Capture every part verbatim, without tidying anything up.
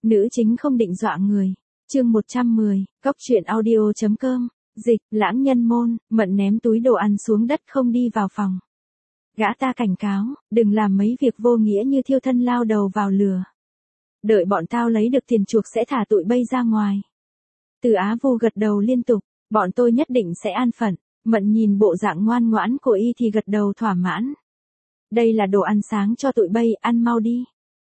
Nữ chính không định dọa người. Chương một trăm mười, cóc truyện audio chấm com. Dịch, lãng nhân môn, Mận ném túi đồ ăn xuống đất không đi vào phòng. Gã ta cảnh cáo, đừng làm mấy việc vô nghĩa như thiêu thân lao đầu vào lửa. Đợi bọn tao lấy được tiền chuộc sẽ thả tụi bay ra ngoài. Từ Á Vu gật đầu liên tục, bọn tôi nhất định sẽ an phận. Mận nhìn bộ dạng ngoan ngoãn của y thì gật đầu thỏa mãn. Đây là đồ ăn sáng cho tụi bay, ăn mau đi.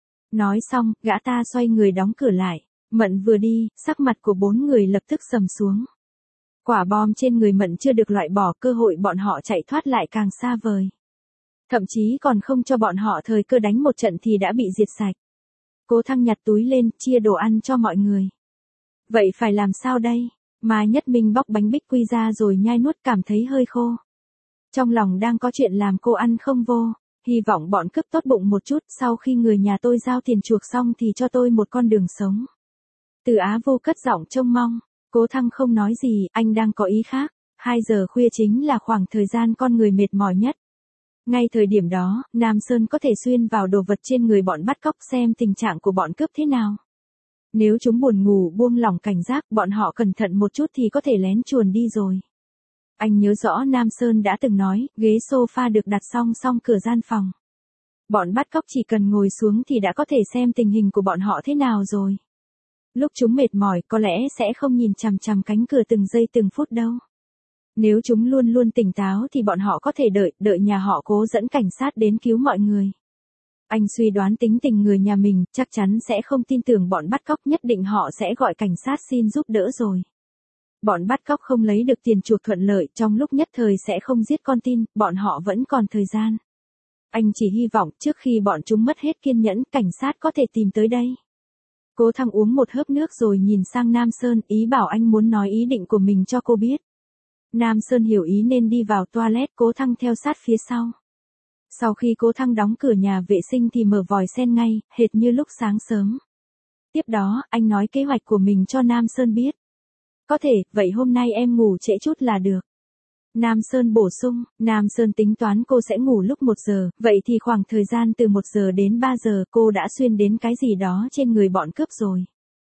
Nói xong, gã ta xoay người đóng cửa lại. Mận vừa đi, sắc mặt của bốn người lập tức sầm xuống. Quả bom trên người Mận chưa được loại bỏ, cơ hội bọn họ chạy thoát lại càng xa vời. Thậm chí còn không cho bọn họ thời cơ đánh một trận thì đã bị diệt sạch. Cố Thăng nhặt túi lên, chia đồ ăn cho mọi người. Vậy phải làm sao đây? Mai Nhất Minh bóc bánh bích quy ra rồi nhai nuốt, cảm thấy hơi khô. Trong lòng đang có chuyện làm cô ăn không vô. Hy vọng bọn cướp tốt bụng một chút, sau khi người nhà tôi giao tiền chuộc xong thì cho tôi một con đường sống. Từ Á Vô cất giọng trông mong. Cố Thăng không nói gì, anh đang có ý khác. Hai giờ khuya chính là khoảng thời gian con người mệt mỏi nhất. Ngay thời điểm đó, Nam Sơn có thể xuyên vào đồ vật trên người bọn bắt cóc xem tình trạng của bọn cướp thế nào. Nếu chúng buồn ngủ buông lỏng cảnh giác, bọn họ cẩn thận một chút thì có thể lén chuồn đi rồi. Anh nhớ rõ Nam Sơn đã từng nói, ghế sofa được đặt song song cửa gian phòng. Bọn bắt cóc chỉ cần ngồi xuống thì đã có thể xem tình hình của bọn họ thế nào rồi. Lúc chúng mệt mỏi có lẽ sẽ không nhìn chằm chằm cánh cửa từng giây từng phút đâu. Nếu chúng luôn luôn tỉnh táo thì bọn họ có thể đợi, đợi nhà họ Cố dẫn cảnh sát đến cứu mọi người. Anh suy đoán tính tình người nhà mình, chắc chắn sẽ không tin tưởng bọn bắt cóc, nhất định họ sẽ gọi cảnh sát xin giúp đỡ rồi. Bọn bắt cóc không lấy được tiền chuộc thuận lợi, trong lúc nhất thời sẽ không giết con tin, bọn họ vẫn còn thời gian. Anh chỉ hy vọng trước khi bọn chúng mất hết kiên nhẫn, cảnh sát có thể tìm tới đây. Cố Thăng uống một hớp nước rồi nhìn sang Nam Sơn, ý bảo anh muốn nói ý định của mình cho cô biết. Nam Sơn hiểu ý nên đi vào toilet, Cố Thăng theo sát phía sau. Sau khi Cố Thăng đóng cửa nhà vệ sinh thì mở vòi sen ngay, hệt như lúc sáng sớm. Tiếp đó, anh nói kế hoạch của mình cho Nam Sơn biết. Có thể, vậy hôm nay em ngủ trễ chút là được. Nam Sơn bổ sung, Nam Sơn tính toán cô sẽ ngủ lúc một giờ, vậy thì khoảng thời gian từ một giờ đến ba giờ cô đã xuyên đến cái gì đó trên người bọn cướp rồi.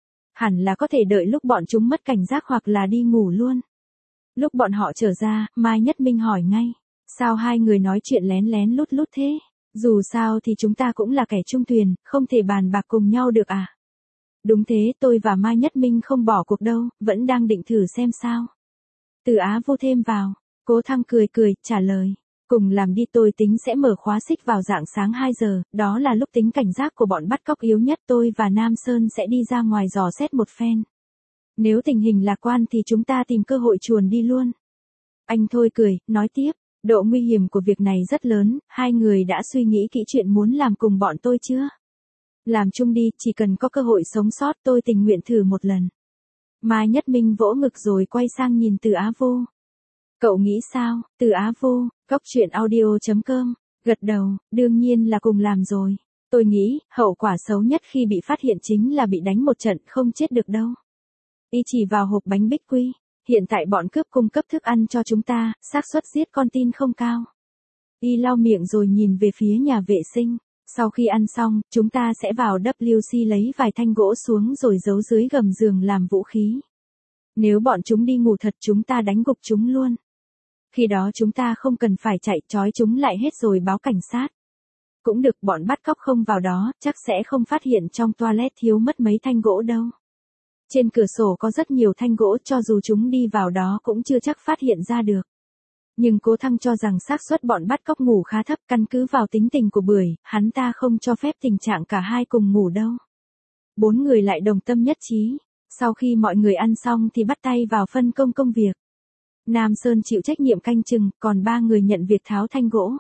Hẳn là có thể đợi lúc bọn chúng mất cảnh giác hoặc là đi ngủ luôn. Lúc bọn họ trở ra, Mai Nhất Minh hỏi ngay, sao hai người nói chuyện lén lén lút lút thế? Dù sao thì chúng ta cũng là kẻ chung thuyền, không thể bàn bạc cùng nhau được à? Đúng thế, tôi và Mai Nhất Minh không bỏ cuộc đâu, vẫn đang định thử xem sao. Từ Á Vô thêm vào. Cố Thăng cười cười, trả lời. Cùng làm đi, tôi tính sẽ mở khóa xích vào rạng sáng hai giờ, đó là lúc tính cảnh giác của bọn bắt cóc yếu nhất, tôi và Nam Sơn sẽ đi ra ngoài dò xét một phen. Nếu tình hình lạc quan thì chúng ta tìm cơ hội chuồn đi luôn. Anh thôi cười, nói tiếp, độ nguy hiểm của việc này rất lớn, hai người đã suy nghĩ kỹ chuyện muốn làm cùng bọn tôi chưa? Làm chung đi, chỉ cần có cơ hội sống sót tôi tình nguyện thử một lần. Mai Nhất Minh vỗ ngực rồi quay sang nhìn Từ Á Vô. Cậu nghĩ sao? Từ Á Vô, cóc truyện audio chấm com, gật đầu, đương nhiên là cùng làm rồi. Tôi nghĩ, hậu quả xấu nhất khi bị phát hiện chính là bị đánh một trận, không chết được đâu. Y chỉ vào hộp bánh bích quy, hiện tại bọn cướp cung cấp thức ăn cho chúng ta, xác suất giết con tin không cao. Y lau miệng rồi nhìn về phía nhà vệ sinh, sau khi ăn xong, chúng ta sẽ vào vê kép xê lấy vài thanh gỗ xuống rồi giấu dưới gầm giường làm vũ khí. Nếu bọn chúng đi ngủ thật chúng ta đánh gục chúng luôn. Khi đó chúng ta không cần phải chạy, trói chúng lại hết rồi báo cảnh sát. Cũng được, bọn bắt cóc không vào đó, chắc sẽ không phát hiện trong toilet thiếu mất mấy thanh gỗ đâu. Trên cửa sổ có rất nhiều thanh gỗ, cho dù chúng đi vào đó cũng chưa chắc phát hiện ra được. Nhưng Cố Thăng cho rằng xác suất bọn bắt cóc ngủ khá thấp, căn cứ vào tính tình của Bưởi, hắn ta không cho phép tình trạng cả hai cùng ngủ đâu. Bốn người lại đồng tâm nhất trí. Sau khi mọi người ăn xong thì bắt tay vào phân công công việc. Nam Sơn chịu trách nhiệm canh chừng, còn ba người nhận việc tháo thanh gỗ.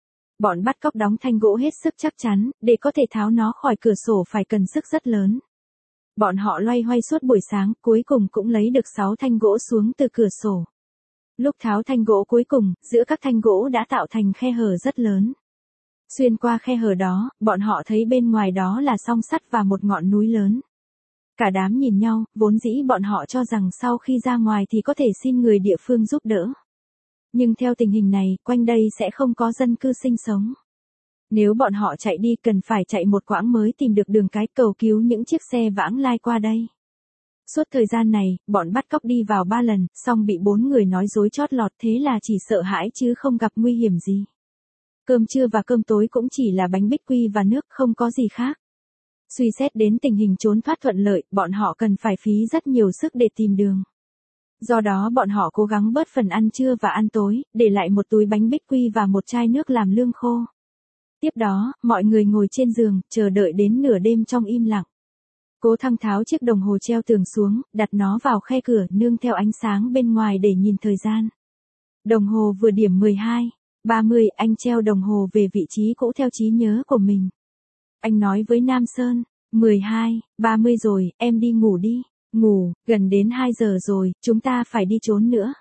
Bọn bắt cóc đóng thanh gỗ hết sức chắc chắn, để có thể tháo nó khỏi cửa sổ phải cần sức rất lớn. Bọn họ loay hoay suốt buổi sáng, cuối cùng cũng lấy được sáu thanh gỗ xuống từ cửa sổ. Lúc tháo thanh gỗ cuối cùng, giữa các thanh gỗ đã tạo thành khe hở rất lớn. Xuyên qua khe hở đó, bọn họ thấy bên ngoài đó là song sắt và một ngọn núi lớn. Cả đám nhìn nhau, vốn dĩ bọn họ cho rằng sau khi ra ngoài thì có thể xin người địa phương giúp đỡ. Nhưng theo tình hình này, quanh đây sẽ không có dân cư sinh sống. Nếu bọn họ chạy đi cần phải chạy một quãng mới tìm được đường cái cầu cứu những chiếc xe vãng lai qua đây. Suốt thời gian này, bọn bắt cóc đi vào ba lần, xong bị bốn người nói dối chót lọt, thế là chỉ sợ hãi chứ không gặp nguy hiểm gì. Cơm trưa và cơm tối cũng chỉ là bánh bích quy và nước, không có gì khác. Suy xét đến tình hình trốn thoát thuận lợi, bọn họ cần phải phí rất nhiều sức để tìm đường. Do đó bọn họ cố gắng bớt phần ăn trưa và ăn tối, để lại một túi bánh bích quy và một chai nước làm lương khô. Tiếp đó, mọi người ngồi trên giường, chờ đợi đến nửa đêm trong im lặng. Cố Thăng tháo chiếc đồng hồ treo tường xuống, đặt nó vào khe cửa, nương theo ánh sáng bên ngoài để nhìn thời gian. Đồng hồ vừa điểm mười hai, ba mươi, anh treo đồng hồ về vị trí cũ theo trí nhớ của mình. Anh nói với Nam Sơn, mười hai, ba mươi rồi, em đi ngủ đi. Ngủ, gần đến hai giờ rồi, chúng ta phải đi trốn nữa.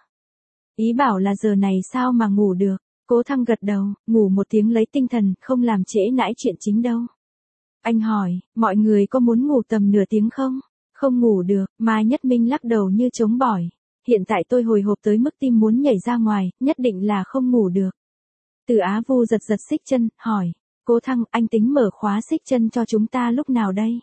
Ý bảo là giờ này sao mà ngủ được. Cố Thăng gật đầu, ngủ một tiếng lấy tinh thần, không làm trễ nãi chuyện chính đâu. Anh hỏi, mọi người có muốn ngủ tầm nửa tiếng không? Không ngủ được, Mai Nhất Minh lắc đầu như chống bỏi. Hiện tại tôi hồi hộp tới mức tim muốn nhảy ra ngoài, nhất định là không ngủ được. Từ Á Vu giật giật xích chân, hỏi, Cố Thăng, anh tính mở khóa xích chân cho chúng ta lúc nào đây?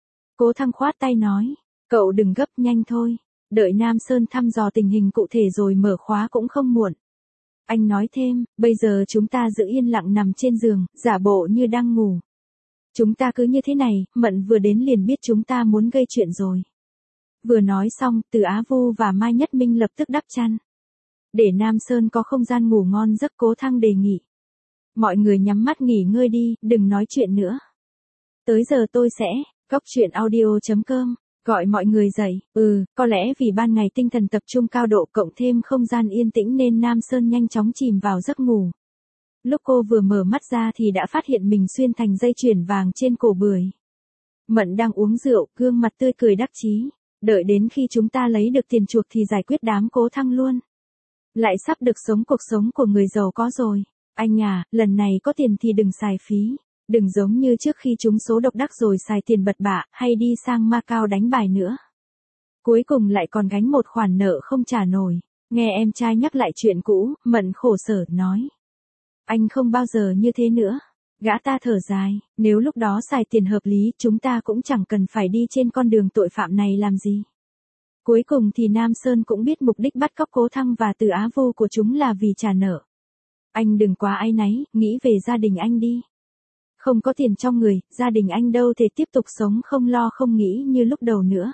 Cố Thăng khoát tay nói, cậu đừng gấp, nhanh thôi. Đợi Nam Sơn thăm dò tình hình cụ thể rồi mở khóa cũng không muộn. Anh nói thêm, bây giờ chúng ta giữ yên lặng nằm trên giường, giả bộ như đang ngủ. Chúng ta cứ như thế này, Mận vừa đến liền biết chúng ta muốn gây chuyện rồi. Vừa nói xong, Từ Á Vu và Mai Nhất Minh lập tức đắp chăn. Để Nam Sơn có không gian ngủ ngon giấc, Cố Thăng đề nghị. Mọi người nhắm mắt nghỉ ngơi đi, đừng nói chuyện nữa. Tới giờ tôi sẽ, cóc truyện audio chấm com, gọi mọi người dậy. Ừ, có lẽ vì ban ngày tinh thần tập trung cao độ cộng thêm không gian yên tĩnh nên Nam Sơn nhanh chóng chìm vào giấc ngủ. Lúc cô vừa mở mắt ra thì đã phát hiện mình xuyên thành dây chuyền vàng trên cổ bưởi. Mận đang uống rượu, gương mặt tươi cười đắc chí. Đợi đến khi chúng ta lấy được tiền chuộc thì giải quyết đám Cố Thăng luôn. Lại sắp được sống cuộc sống của người giàu có rồi. Anh à, lần này có tiền thì đừng xài phí. Đừng giống như trước khi trúng số độc đắc rồi xài tiền bật bạ, hay đi sang Macau đánh bài nữa. Cuối cùng lại còn gánh một khoản nợ không trả nổi. Nghe em trai nhắc lại chuyện cũ, Mận khổ sở, nói. Anh không bao giờ như thế nữa. Gã ta thở dài, nếu lúc đó xài tiền hợp lý, chúng ta cũng chẳng cần phải đi trên con đường tội phạm này làm gì. Cuối cùng thì Nam Sơn cũng biết mục đích bắt cóc Cố Thăng và Từ Á Vu của chúng là vì trả nợ. Anh đừng quá áy náy, nghĩ về gia đình anh đi. Không có tiền trong người, gia đình anh đâu thể tiếp tục sống không lo không nghĩ như lúc đầu nữa.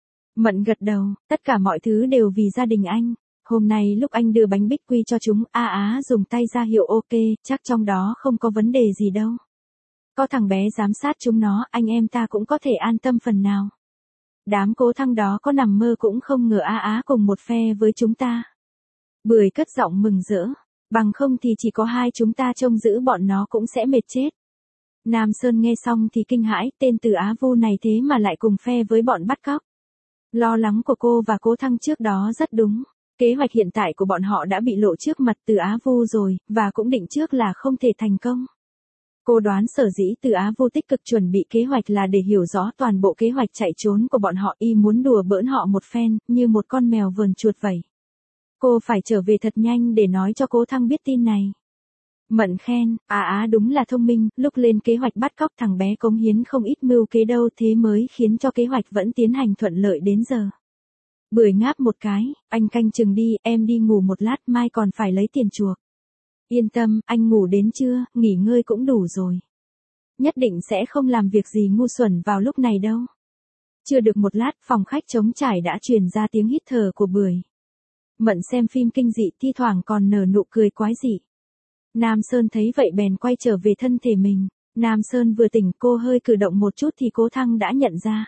Mận gật đầu, tất cả mọi thứ đều vì gia đình anh. Hôm nay lúc anh đưa bánh bích quy cho chúng, A Á dùng tay ra hiệu ok, chắc trong đó không có vấn đề gì đâu. Có thằng bé giám sát chúng nó, anh em ta cũng có thể an tâm phần nào. Đám Cố Thăng đó có nằm mơ cũng không ngờ A Á cùng một phe với chúng ta. Bưởi cất giọng mừng rỡ, bằng không thì chỉ có hai chúng ta trông giữ bọn nó cũng sẽ mệt chết. Nam Sơn nghe xong thì kinh hãi, tên Từ Á Vu này thế mà lại cùng phe với bọn bắt cóc. Lo lắng của cô và Cố Thăng trước đó rất đúng. Kế hoạch hiện tại của bọn họ đã bị lộ trước mặt Từ Á Vu rồi, và cũng định trước là không thể thành công. Cô đoán sở dĩ Từ Á Vu tích cực chuẩn bị kế hoạch là để hiểu rõ toàn bộ kế hoạch chạy trốn của bọn họ, y muốn đùa bỡn họ một phen, như một con mèo vờn chuột vậy. Cô phải trở về thật nhanh để nói cho Cố Thăng biết tin này. Mận khen, Á Á đúng là thông minh, lúc lên kế hoạch bắt cóc thằng bé cống hiến không ít mưu kế đâu, thế mới khiến cho kế hoạch vẫn tiến hành thuận lợi đến giờ. Bưởi ngáp một cái, anh canh chừng đi, em đi ngủ một lát, mai còn phải lấy tiền chuộc. Yên tâm, anh ngủ đến trưa, nghỉ ngơi cũng đủ rồi. Nhất định sẽ không làm việc gì ngu xuẩn vào lúc này đâu. Chưa được một lát, phòng khách trống trải đã truyền ra tiếng hít thở của Bưởi. Mận xem phim kinh dị, thi thoảng còn nở nụ cười quái dị. Nam Sơn thấy vậy bèn quay trở về thân thể mình. Nam Sơn vừa tỉnh, cô hơi cử động một chút thì Cố Thăng đã nhận ra.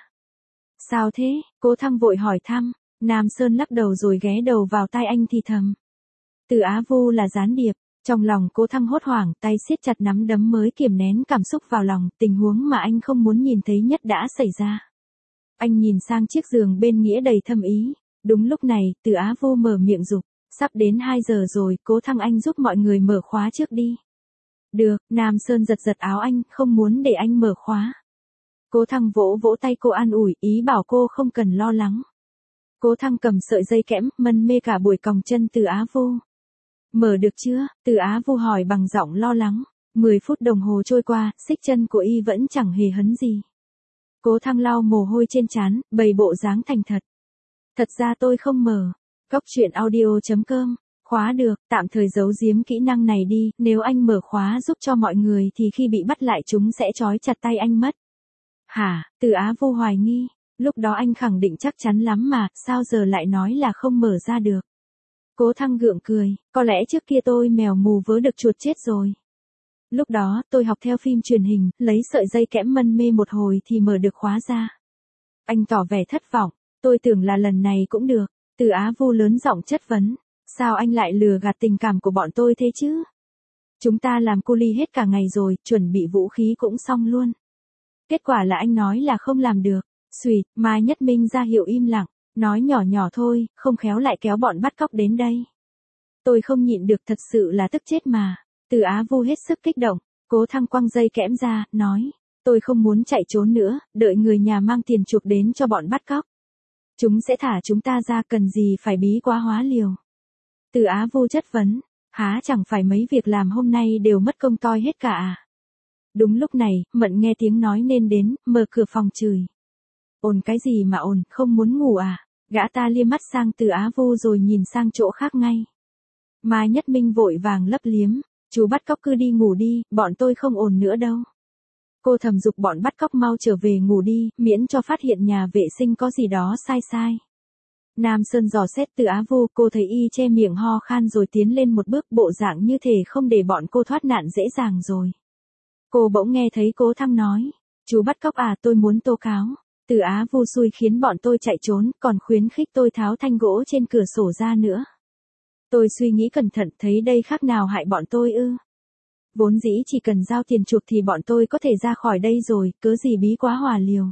Sao thế? Cố Thăng vội hỏi thăm. Nam Sơn lắc đầu rồi ghé đầu vào tai anh thì thầm. Từ Á Vu là gián điệp. Trong lòng Cố Thăng hốt hoảng, tay siết chặt nắm đấm mới kiềm nén cảm xúc vào lòng, tình huống mà anh không muốn nhìn thấy nhất đã xảy ra. Anh nhìn sang chiếc giường bên nghĩa đầy thâm ý. Đúng lúc này, Từ Á Vu mở miệng giục. Sắp đến hai giờ rồi, Cố Thăng anh giúp mọi người mở khóa trước đi. Được, Nam Sơn giật giật áo anh, không muốn để anh mở khóa. Cố Thăng vỗ vỗ tay cô an ủi, ý bảo cô không cần lo lắng. Cố Thăng cầm sợi dây kẽm, mân mê cả buổi còng chân Từ Á Vu. Mở được chưa? Từ Á Vu hỏi bằng giọng lo lắng. Mười phút đồng hồ trôi qua, xích chân của y vẫn chẳng hề hấn gì. Cố Thăng lau mồ hôi trên trán, bày bộ dáng thành thật. Thật ra tôi không mở. Cốc truyện audio chấm com. Khóa được, tạm thời giấu giếm kỹ năng này đi, nếu anh mở khóa giúp cho mọi người thì khi bị bắt lại chúng sẽ trói chặt tay anh mất. Hả, Từ Á Vô hoài nghi, lúc đó anh khẳng định chắc chắn lắm mà, sao giờ lại nói là không mở ra được. Cố Thăng gượng cười, có lẽ trước kia tôi mèo mù vớ được chuột chết rồi. Lúc đó, tôi học theo phim truyền hình, lấy sợi dây kẽm mân mê một hồi thì mở được khóa ra. Anh tỏ vẻ thất vọng, tôi tưởng là lần này cũng được. Từ Á Vô lớn giọng chất vấn, sao anh lại lừa gạt tình cảm của bọn tôi thế chứ? Chúng ta làm cu li hết cả ngày rồi, chuẩn bị vũ khí cũng xong luôn. Kết quả là anh nói là không làm được. Xùyt, Mai Nhất Minh ra hiệu im lặng, nói nhỏ nhỏ thôi, không khéo lại kéo bọn bắt cóc đến đây. Tôi không nhịn được, thật sự là tức chết mà. Từ Á Vô hết sức kích động, Cố Thăng quăng dây kẽm ra, nói, tôi không muốn chạy trốn nữa, đợi người nhà mang tiền chuộc đến cho bọn bắt cóc. Chúng sẽ thả chúng ta ra, cần gì phải bí quá hóa liều. Từ Á Vô chất vấn, há chẳng phải mấy việc làm hôm nay đều mất công toi hết cả à? Đúng lúc này, Mận nghe tiếng nói nên đến, mở cửa phòng chửi. Ồn cái gì mà ồn, không muốn ngủ à? Gã ta liếc mắt sang Từ Á Vô rồi nhìn sang chỗ khác ngay. Mai Nhất Minh vội vàng lấp liếm, chú bắt cóc cứ đi ngủ đi, bọn tôi không ồn nữa đâu. Cô thầm giục bọn bắt cóc mau trở về ngủ đi, miễn cho phát hiện nhà vệ sinh có gì đó sai sai. Nam Sơn dò xét Từ Á Vô, cô thấy y che miệng ho khan rồi tiến lên một bước, bộ dạng như thể không để bọn cô thoát nạn dễ dàng rồi. Cô bỗng nghe thấy Cố Thăng nói, chú bắt cóc à, tôi muốn tố cáo. Từ Á Vô xui khiến bọn tôi chạy trốn, còn khuyến khích tôi tháo thanh gỗ trên cửa sổ ra nữa. Tôi suy nghĩ cẩn thận, thấy đây khác nào hại bọn tôi ư. Vốn dĩ chỉ cần giao tiền chuộc thì bọn tôi có thể ra khỏi đây rồi, cớ gì bí quá hòa liều.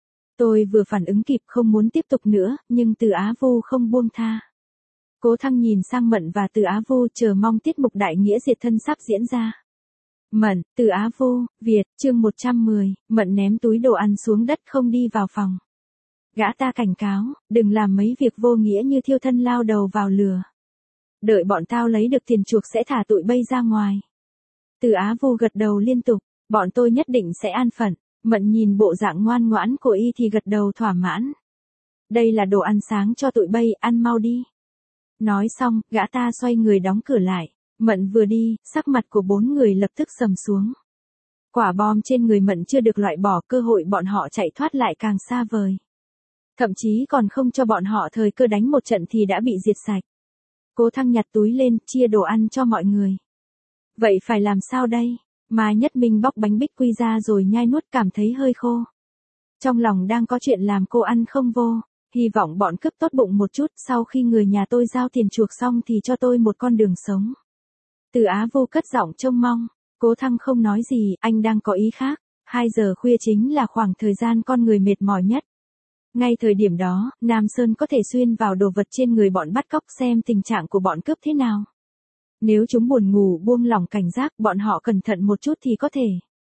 Tôi vừa phản ứng kịp, không muốn tiếp tục nữa, nhưng Từ Á Vô không buông tha. Cố Thăng nhìn sang Mận và Từ Á Vô, chờ mong tiết mục đại nghĩa diệt thân sắp diễn ra. Mận, Từ Á Vô, Việt, chương một trăm mười, Mận ném túi đồ ăn xuống đất không đi vào phòng. Gã ta cảnh cáo, đừng làm mấy việc vô nghĩa như thiêu thân lao đầu vào lửa. Đợi bọn tao lấy được tiền chuộc sẽ thả tụi bay ra ngoài. Từ Á Vô gật đầu liên tục, bọn tôi nhất định sẽ an phận. Mận nhìn bộ dạng ngoan ngoãn của y thì gật đầu thỏa mãn. Đây là đồ ăn sáng cho tụi bay, ăn mau đi. Nói xong, gã ta xoay người đóng cửa lại. Mận vừa đi, sắc mặt của bốn người lập tức sầm xuống. Quả bom trên người Mận chưa được loại bỏ, cơ hội bọn họ chạy thoát lại càng xa vời. Thậm chí còn không cho bọn họ thời cơ đánh một trận thì đã bị diệt sạch. Cố Thăng nhặt túi lên, chia đồ ăn cho mọi người. Vậy phải làm sao đây? Mai Nhất Minh bóc bánh bích quy ra rồi nhai nuốt, cảm thấy hơi khô. Trong lòng đang có chuyện làm cô ăn không vô, hy vọng bọn cướp tốt bụng một chút, sau khi người nhà tôi giao tiền chuộc xong thì cho tôi một con đường sống. Từ Á Vô cất giọng trông mong, Cố Thăng không nói gì, anh đang có ý khác. Hai giờ khuya chính là khoảng thời gian con người mệt mỏi nhất. Ngay thời điểm đó, Nam Sơn có thể xuyên vào đồ vật trên người bọn bắt cóc xem tình trạng của bọn cướp thế nào. Nếu chúng buồn ngủ buông lỏng cảnh giác, bọn họ cẩn thận một chút thì có thể.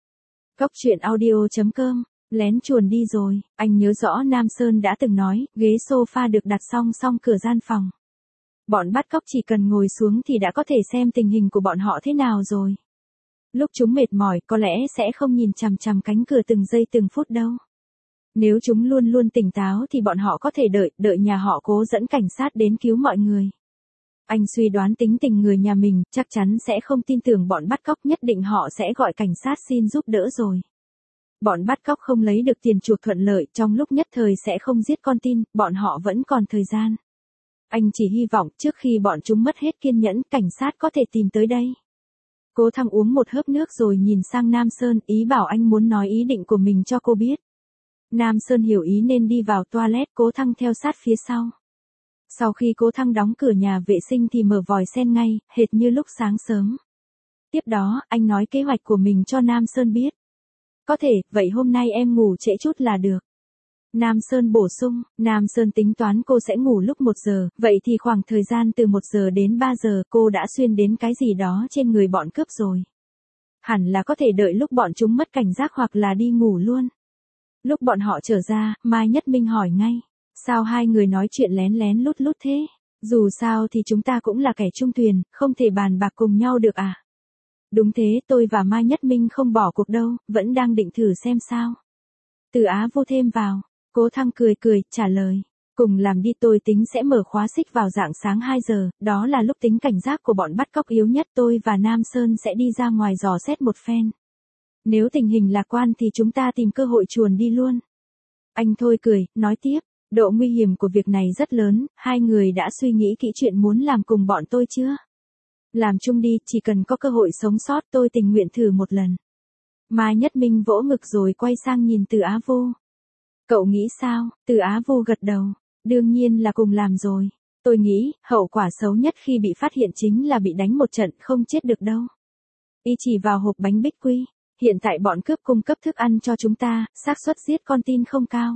Cốc truyện audio chấm com, lén chuồn đi rồi, anh nhớ rõ Nam Sơn đã từng nói, ghế sofa được đặt song song cửa gian phòng. Bọn bắt cóc chỉ cần ngồi xuống thì đã có thể xem tình hình của bọn họ thế nào rồi. Lúc chúng mệt mỏi có lẽ sẽ không nhìn chằm chằm cánh cửa từng giây từng phút đâu. Nếu chúng luôn luôn tỉnh táo thì bọn họ có thể đợi, đợi nhà họ Cố dẫn cảnh sát đến cứu mọi người. Anh suy đoán tính tình người nhà mình, chắc chắn sẽ không tin tưởng bọn bắt cóc, nhất định họ sẽ gọi cảnh sát xin giúp đỡ rồi. Bọn bắt cóc không lấy được tiền chuộc thuận lợi, trong lúc nhất thời sẽ không giết con tin, bọn họ vẫn còn thời gian. Anh chỉ hy vọng trước khi bọn chúng mất hết kiên nhẫn, cảnh sát có thể tìm tới đây. Cố Thăng uống một hớp nước rồi nhìn sang Nam Sơn, ý bảo anh muốn nói ý định của mình cho cô biết. Nam Sơn hiểu ý nên đi vào toilet, Cố Thăng theo sát phía sau. Sau khi Cố Thăng đóng cửa nhà vệ sinh thì mở vòi sen ngay, hệt như lúc sáng sớm. Tiếp đó, anh nói kế hoạch của mình cho Nam Sơn biết. Có thể, vậy hôm nay em ngủ trễ chút là được. Nam Sơn bổ sung, Nam Sơn tính toán cô sẽ ngủ lúc một giờ, vậy thì khoảng thời gian từ một giờ đến ba giờ cô đã xuyên đến cái gì đó trên người bọn cướp rồi. Hẳn là có thể đợi lúc bọn chúng mất cảnh giác hoặc là đi ngủ luôn. Lúc bọn họ trở ra, Mai Nhất Minh hỏi ngay, sao hai người nói chuyện lén lén lút lút thế? Dù sao thì chúng ta cũng là kẻ chung thuyền, không thể bàn bạc cùng nhau được à? Đúng thế, tôi và Mai Nhất Minh không bỏ cuộc đâu, vẫn đang định thử xem sao. Từ Á Vô thêm vào, Cố Thăng cười cười, trả lời. Cùng làm đi, tôi tính sẽ mở khóa xích vào rạng sáng hai giờ, đó là lúc tính cảnh giác của bọn bắt cóc yếu nhất, tôi và Nam Sơn sẽ đi ra ngoài dò xét một phen. Nếu tình hình lạc quan thì chúng ta tìm cơ hội chuồn đi luôn. Anh Thôi cười, nói tiếp, độ nguy hiểm của việc này rất lớn, hai người đã suy nghĩ kỹ chuyện muốn làm cùng bọn tôi chưa? Làm chung đi, chỉ cần có cơ hội sống sót tôi tình nguyện thử một lần. Mai Nhất Minh vỗ ngực rồi quay sang nhìn Từ Á Vô. Cậu nghĩ sao? Từ Á Vô gật đầu. Đương nhiên là cùng làm rồi. Tôi nghĩ, hậu quả xấu nhất khi bị phát hiện chính là bị đánh một trận không chết được đâu. Y chỉ vào hộp bánh bích quy. Hiện tại bọn cướp cung cấp thức ăn cho chúng ta, xác suất giết con tin không cao.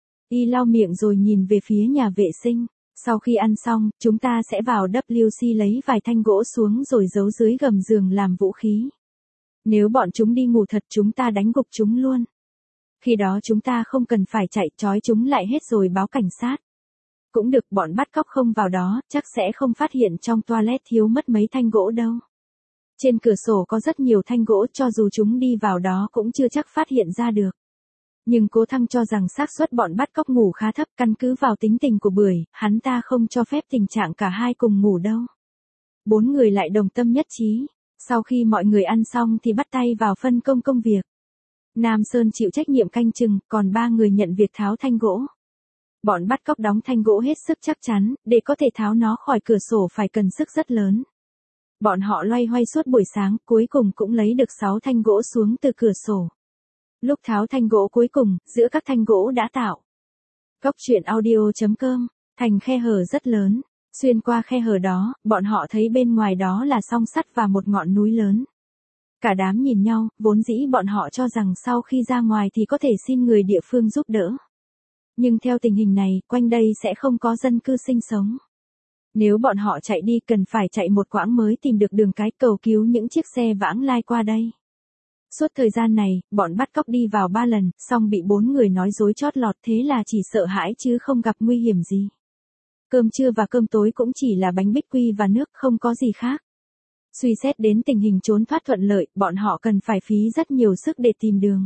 Y lau miệng rồi nhìn về phía nhà vệ sinh. Sau khi ăn xong, chúng ta sẽ vào W C lấy vài thanh gỗ xuống rồi giấu dưới gầm giường làm vũ khí. Nếu bọn chúng đi ngủ thật chúng ta đánh gục chúng luôn. Khi đó chúng ta không cần phải chạy, trói chúng lại hết rồi báo cảnh sát. Cũng được, bọn bắt cóc không vào đó, chắc sẽ không phát hiện trong toilet thiếu mất mấy thanh gỗ đâu. Trên cửa sổ có rất nhiều thanh gỗ, cho dù chúng đi vào đó cũng chưa chắc phát hiện ra được. Nhưng Cố Thăng cho rằng xác suất bọn bắt cóc ngủ khá thấp, căn cứ vào tính tình của Bưởi, hắn ta không cho phép tình trạng cả hai cùng ngủ đâu. Bốn người lại đồng tâm nhất trí. Sau khi mọi người ăn xong thì bắt tay vào phân công công việc. Nam Sơn chịu trách nhiệm canh chừng, còn ba người nhận việc tháo thanh gỗ. Bọn bắt cóc đóng thanh gỗ hết sức chắc chắn, để có thể tháo nó khỏi cửa sổ phải cần sức rất lớn. Bọn họ loay hoay suốt buổi sáng, cuối cùng cũng lấy được sáu thanh gỗ xuống từ cửa sổ. Lúc tháo thanh gỗ cuối cùng, giữa các thanh gỗ đã tạo. Góc truyện audio chấm com, thành khe hở rất lớn. Xuyên qua khe hở đó, bọn họ thấy bên ngoài đó là song sắt và một ngọn núi lớn. Cả đám nhìn nhau, vốn dĩ bọn họ cho rằng sau khi ra ngoài thì có thể xin người địa phương giúp đỡ. Nhưng theo tình hình này, quanh đây sẽ không có dân cư sinh sống. Nếu bọn họ chạy đi cần phải chạy một quãng mới tìm được đường cái cầu cứu những chiếc xe vãng lai qua đây. Suốt thời gian này, bọn bắt cóc đi vào ba lần, xong bị bốn người nói dối chót lọt, thế là chỉ sợ hãi chứ không gặp nguy hiểm gì. Cơm trưa và cơm tối cũng chỉ là bánh bích quy và nước, không có gì khác. Suy xét đến tình hình trốn thoát thuận lợi, bọn họ cần phải phí rất nhiều sức để tìm đường.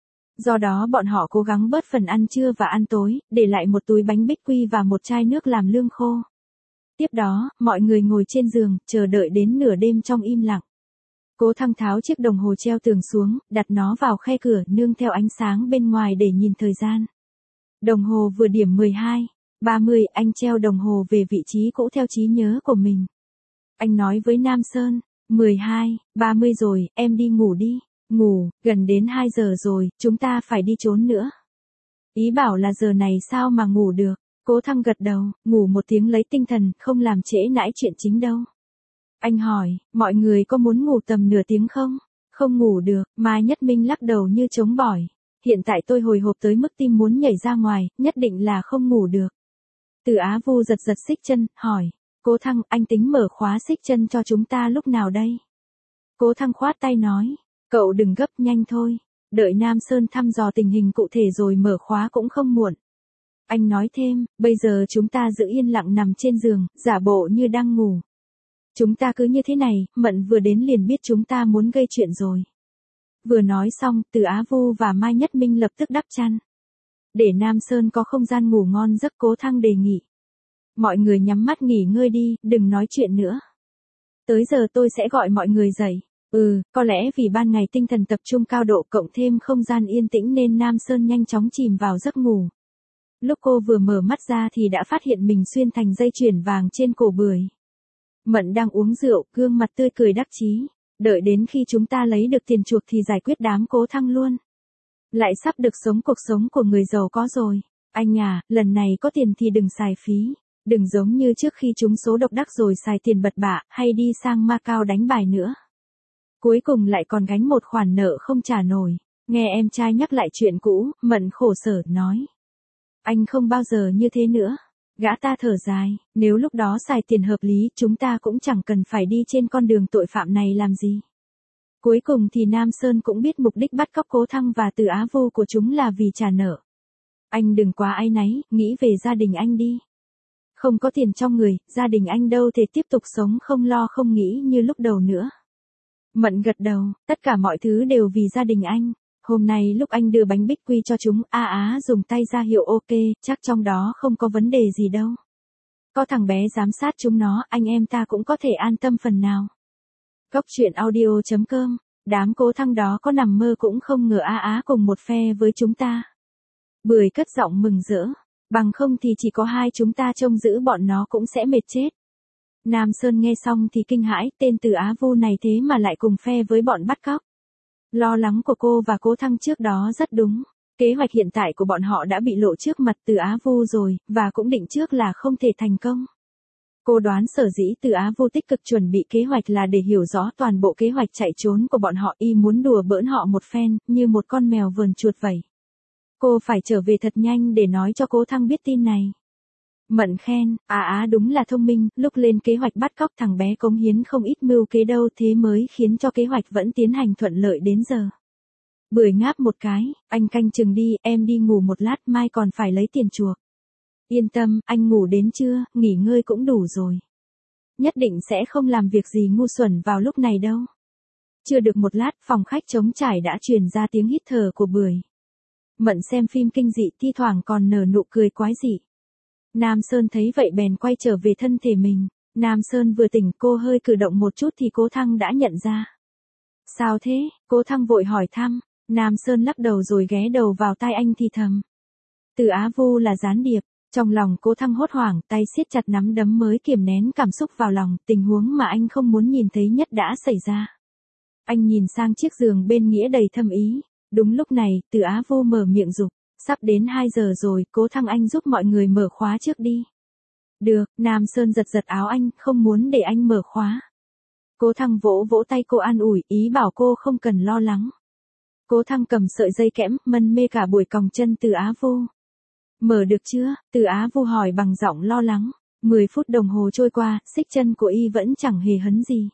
Do đó bọn họ cố gắng bớt phần ăn trưa và ăn tối, để lại một túi bánh bích quy và một chai nước làm lương khô. Tiếp đó, mọi người ngồi trên giường, chờ đợi đến nửa đêm trong im lặng. Cố Thăng tháo chiếc đồng hồ treo tường xuống, đặt nó vào khe cửa, nương theo ánh sáng bên ngoài để nhìn thời gian. Đồng hồ vừa điểm mười hai, ba mươi, anh treo đồng hồ về vị trí cũ theo trí nhớ của mình. Anh nói với Nam Sơn, mười hai, ba mươi rồi, em đi ngủ đi. Ngủ, gần đến hai giờ rồi, chúng ta phải đi trốn nữa. Ý bảo là giờ này sao mà ngủ được. Cố Thăng gật đầu, ngủ một tiếng lấy tinh thần, không làm trễ nãi chuyện chính đâu. Anh hỏi, mọi người có muốn ngủ tầm nửa tiếng không? Không ngủ được, Mai Nhất Minh lắc đầu như chống bỏi. Hiện tại tôi hồi hộp tới mức tim muốn nhảy ra ngoài, nhất định là không ngủ được. Từ Á Vu giật giật xích chân, hỏi, Cố Thăng, anh tính mở khóa xích chân cho chúng ta lúc nào đây? Cố Thăng khoát tay nói, cậu đừng gấp, nhanh thôi. Đợi Nam Sơn thăm dò tình hình cụ thể rồi mở khóa cũng không muộn. Anh nói thêm, bây giờ chúng ta giữ yên lặng nằm trên giường, giả bộ như đang ngủ. Chúng ta cứ như thế này, Mận vừa đến liền biết chúng ta muốn gây chuyện rồi. Vừa nói xong, Từ Á Vu và Mai Nhất Minh lập tức đắp chăn. Để Nam Sơn có không gian ngủ ngon giấc, Cố Thăng đề nghị. Mọi người nhắm mắt nghỉ ngơi đi, đừng nói chuyện nữa. Tới giờ tôi sẽ gọi mọi người dậy. Ừ, có lẽ vì ban ngày tinh thần tập trung cao độ cộng thêm không gian yên tĩnh nên Nam Sơn nhanh chóng chìm vào giấc ngủ. Lúc cô vừa mở mắt ra thì đã phát hiện mình xuyên thành dây chuyền vàng trên cổ Bưởi. Mận đang uống rượu, gương mặt tươi cười đắc chí. Đợi đến khi chúng ta lấy được tiền chuộc thì giải quyết đám Cố Thăng luôn. Lại sắp được sống cuộc sống của người giàu có rồi. Anh à, lần này có tiền thì đừng xài phí. Đừng giống như trước khi trúng số độc đắc rồi xài tiền bật bạ, hay đi sang Macau đánh bài nữa. Cuối cùng lại còn gánh một khoản nợ không trả nổi. Nghe em trai nhắc lại chuyện cũ, Mận khổ sở nói. Anh không bao giờ như thế nữa. Gã ta thở dài, nếu lúc đó xài tiền hợp lý chúng ta cũng chẳng cần phải đi trên con đường tội phạm này làm gì. Cuối cùng thì Nam Sơn cũng biết mục đích bắt cóc Cố Thăng và Từ Á Vô của chúng là vì trả nợ. Anh đừng quá áy náy, nghĩ về gia đình anh đi. Không có tiền trong người, gia đình anh đâu thể tiếp tục sống không lo không nghĩ như lúc đầu nữa. Mận gật đầu, tất cả mọi thứ đều vì gia đình anh. Hôm nay lúc anh đưa bánh bích quy cho chúng, A Á dùng tay ra hiệu ok, chắc trong đó không có vấn đề gì đâu. Có thằng bé giám sát chúng nó, anh em ta cũng có thể an tâm phần nào. Góc truyện audio chấm com, đám Cố Thăng đó có nằm mơ cũng không ngờ A Á cùng một phe với chúng ta. Bưởi cất giọng mừng rỡ, bằng không thì chỉ có hai chúng ta trông giữ bọn nó cũng sẽ mệt chết. Nam Sơn nghe xong thì kinh hãi, tên Từ Á Vu này thế mà lại cùng phe với bọn bắt cóc. Lo lắng của cô và Cố Thăng trước đó rất đúng. Kế hoạch hiện tại của bọn họ đã bị lộ trước mặt Từ Á Vu rồi, và cũng định trước là không thể thành công. Cô đoán sở dĩ Từ Á Vu tích cực chuẩn bị kế hoạch là để hiểu rõ toàn bộ kế hoạch chạy trốn của bọn họ, y muốn đùa bỡn họ một phen, như một con mèo vờn chuột vậy. Cô phải trở về thật nhanh để nói cho Cố Thăng biết tin này. Mận khen, Á Á đúng là thông minh, lúc lên kế hoạch bắt cóc thằng bé cống hiến không ít mưu kế đâu, thế mới khiến cho kế hoạch vẫn tiến hành thuận lợi đến giờ. Bưởi ngáp một cái, anh canh chừng đi, em đi ngủ một lát, mai còn phải lấy tiền chuộc. Yên tâm, anh ngủ đến trưa, nghỉ ngơi cũng đủ rồi. Nhất định sẽ không làm việc gì ngu xuẩn vào lúc này đâu. Chưa được một lát, phòng khách trống trải đã truyền ra tiếng hít thở của Bưởi. Mận xem phim kinh dị thi thoảng còn nở nụ cười quái dị. Nam Sơn thấy vậy bèn quay trở về thân thể mình. Nam Sơn vừa tỉnh, cô hơi cử động một chút thì Cố Thăng đã nhận ra. Sao thế? Cố Thăng vội hỏi thăm. Nam Sơn lắc đầu rồi ghé đầu vào tai anh thì thầm. Từ Á Vu là gián điệp. Trong lòng Cố Thăng hốt hoảng, tay siết chặt nắm đấm mới kiềm nén cảm xúc vào lòng, tình huống mà anh không muốn nhìn thấy nhất đã xảy ra. Anh nhìn sang chiếc giường bên nghĩa đầy thâm ý. Đúng lúc này, Từ Á Vu mở miệng dục. Sắp đến hai giờ rồi, Cố Thăng anh giúp mọi người mở khóa trước đi. Được, Nam Sơn giật giật áo anh, không muốn để anh mở khóa. Cố Thăng vỗ vỗ tay cô an ủi, ý bảo cô không cần lo lắng. Cố Thăng cầm sợi dây kẽm, mân mê cả buổi còng chân Từ Á Vu. Mở được chưa? Từ Á Vu hỏi bằng giọng lo lắng. Mười phút đồng hồ trôi qua, xích chân của y vẫn chẳng hề hấn gì.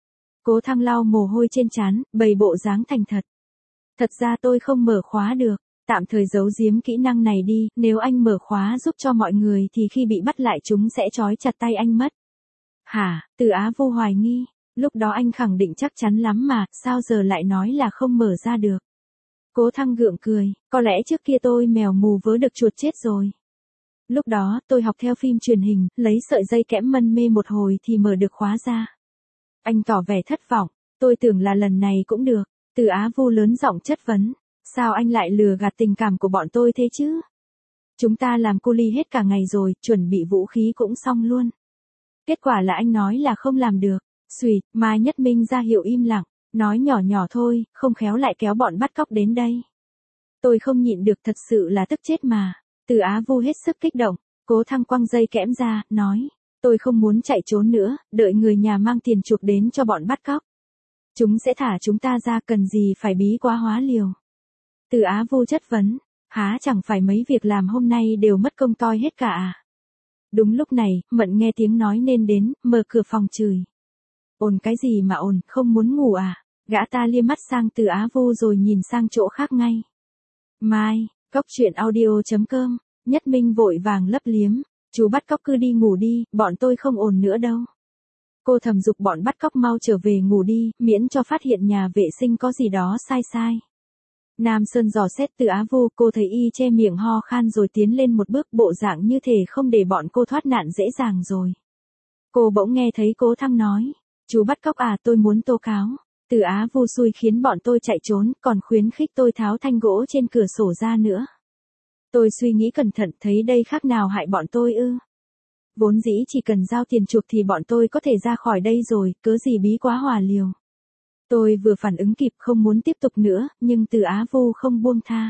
Cố Thăng lau mồ hôi trên trán, bày bộ dáng thành thật. Thật ra tôi không mở khóa được. Tạm thời giấu giếm kỹ năng này đi, nếu anh mở khóa giúp cho mọi người thì khi bị bắt lại chúng sẽ trói chặt tay anh mất. Hả? Từ Á Vu hoài nghi. Lúc đó anh khẳng định chắc chắn lắm mà, sao giờ lại nói là không mở ra được. Cố Thăng gượng cười, có lẽ trước kia tôi mèo mù vớ được chuột chết rồi. Lúc đó, tôi học theo phim truyền hình, lấy sợi dây kẽm mân mê một hồi thì mở được khóa ra. Anh tỏ vẻ thất vọng, tôi tưởng là lần này cũng được. Từ Á Vu lớn giọng chất vấn. Sao anh lại lừa gạt tình cảm của bọn tôi thế chứ? Chúng ta làm cu li hết cả ngày rồi, chuẩn bị vũ khí cũng xong luôn. Kết quả là anh nói là không làm được. Xùi, Mai Nhất Minh ra hiệu im lặng, nói nhỏ nhỏ thôi, không khéo lại kéo bọn bắt cóc đến đây. Tôi không nhịn được, thật sự là tức chết mà. Từ Á Vu hết sức kích động, Cố Thăng quăng dây kẽm ra, nói. Tôi không muốn chạy trốn nữa, đợi người nhà mang tiền chuộc đến cho bọn bắt cóc. Chúng sẽ thả chúng ta ra, cần gì phải bí quá hóa liều. Từ Á Vu chất vấn, há chẳng phải mấy việc làm hôm nay đều mất công toi hết cả à? Đúng lúc này, Mận nghe tiếng nói nên đến, mở cửa phòng chửi. Ồn cái gì mà ồn, không muốn ngủ à? Gã ta liếc mắt sang Từ Á Vu rồi nhìn sang chỗ khác ngay. Mai, góc truyện audio chấm com, Nhất Minh vội vàng lấp liếm, chú bắt cóc cứ đi ngủ đi, bọn tôi không ồn nữa đâu. Cô thầm giục bọn bắt cóc mau trở về ngủ đi, miễn cho phát hiện nhà vệ sinh có gì đó sai sai. Nam Sơn dò xét Từ Á Vu, cô thấy y che miệng ho khan rồi tiến lên một bước, bộ dạng như thể không để bọn cô thoát nạn dễ dàng rồi. Cô bỗng nghe thấy Cố Thăng nói, chú bắt cóc à, tôi muốn tố cáo. Từ Á Vu xui khiến bọn tôi chạy trốn, còn khuyến khích tôi tháo thanh gỗ trên cửa sổ ra nữa. Tôi suy nghĩ cẩn thận thấy đây khác nào hại bọn tôi ư. Vốn dĩ chỉ cần giao tiền chuộc thì bọn tôi có thể ra khỏi đây rồi, cớ gì bí quá hòa liều. Tôi vừa phản ứng kịp không muốn tiếp tục nữa, nhưng Từ Á Vu không buông tha.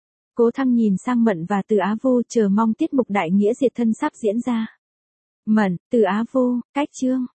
Cố Thăng nhìn sang Mận và Từ Á Vu chờ mong tiết mục đại nghĩa diệt thân sắp diễn ra. Mận, Từ Á Vu, cách chương.